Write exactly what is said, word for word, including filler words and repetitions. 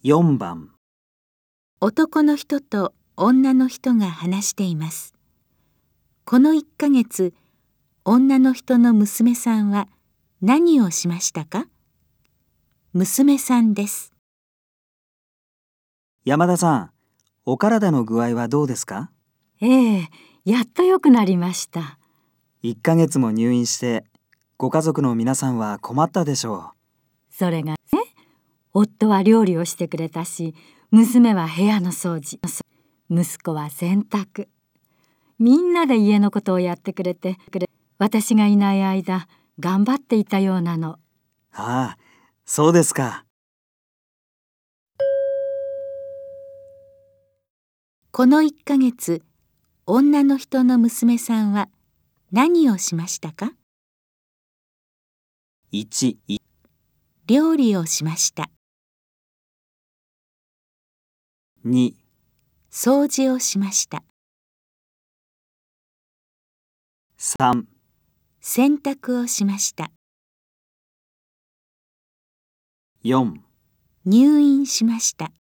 よんばん。 男の人と女の人が話しています。このいっかげつ、女の人の娘さんは何をしましたか？娘さんです。 山田さん、お体の具合はどうですか？ ええ、やっと良くなりました。 いっかげつも入院して、ご家族の皆さんは困ったでしょそれがね、夫は料理をしてくれたし、娘は部屋の掃除、息子は洗濯。みんなで家のことをやってくれて、私がいない間、頑張っていたようなの。 う。ああ、そうですか。 このいっかげつ、女の人の娘さんは何をしましたか？ いち、 料理をしました。 に、 掃除をしました。 さん、 洗濯をしました。 よん。 入院しました。